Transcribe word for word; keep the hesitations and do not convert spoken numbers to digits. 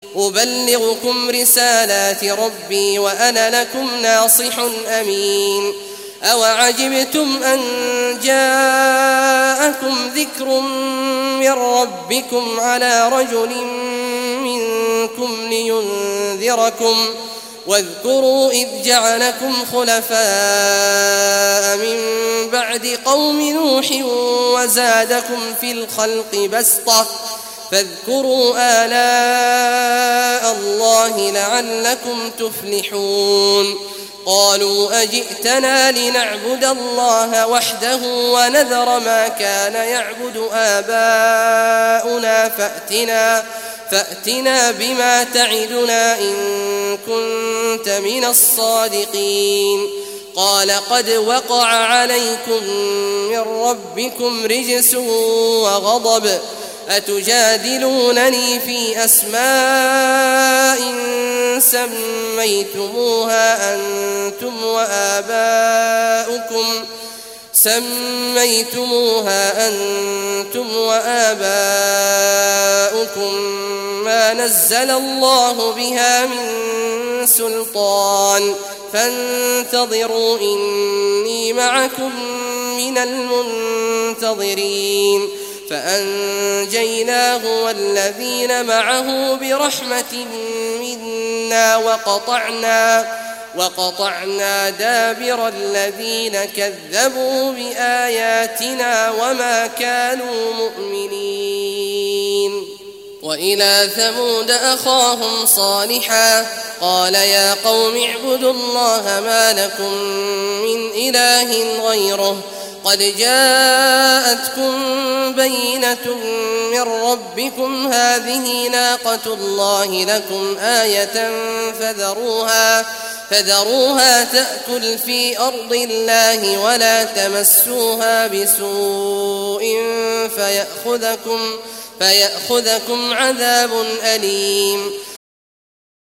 أبلغكم رسالات ربي وأنا لكم ناصح أمين. أوعجبتم أن جاءكم ذكر من ربكم على رجل منكم لينذركم واذكروا إذ جعلكم خلفاء من بعد قوم نوح وزادكم في الخلق بسطة فاذكروا آلاء الله لعلكم تفلحون. قالوا أجئتنا لنعبد الله وحده ونذر ما كان يعبد آباؤنا فأتنا, فأتنا بما تعدنا إن كنت من الصادقين. قال قد وقع عليكم من ربكم رجس وغضب أتجادلونني في أسماء سميتموها أنتم وآباؤكم سميتموها أنتم وآباؤكم ما نزل الله بها من سلطان فانتظروا إني معكم من المنتظرين. فأنجيناه والذين معه برحمة منا وقطعنا, وقطعنا دابر الذين كذبوا بآياتنا وما كانوا مؤمنين. وإلى ثمود أخاهم صالحا قال يا قوم اعبدوا الله ما لكم من إله غيره قد جاءتكم بينة من ربكم هذه ناقة الله لكم آية فذروها, فذروها تأكل في أرض الله ولا تمسوها بسوء فيأخذكم, فيأخذكم عذاب أليم.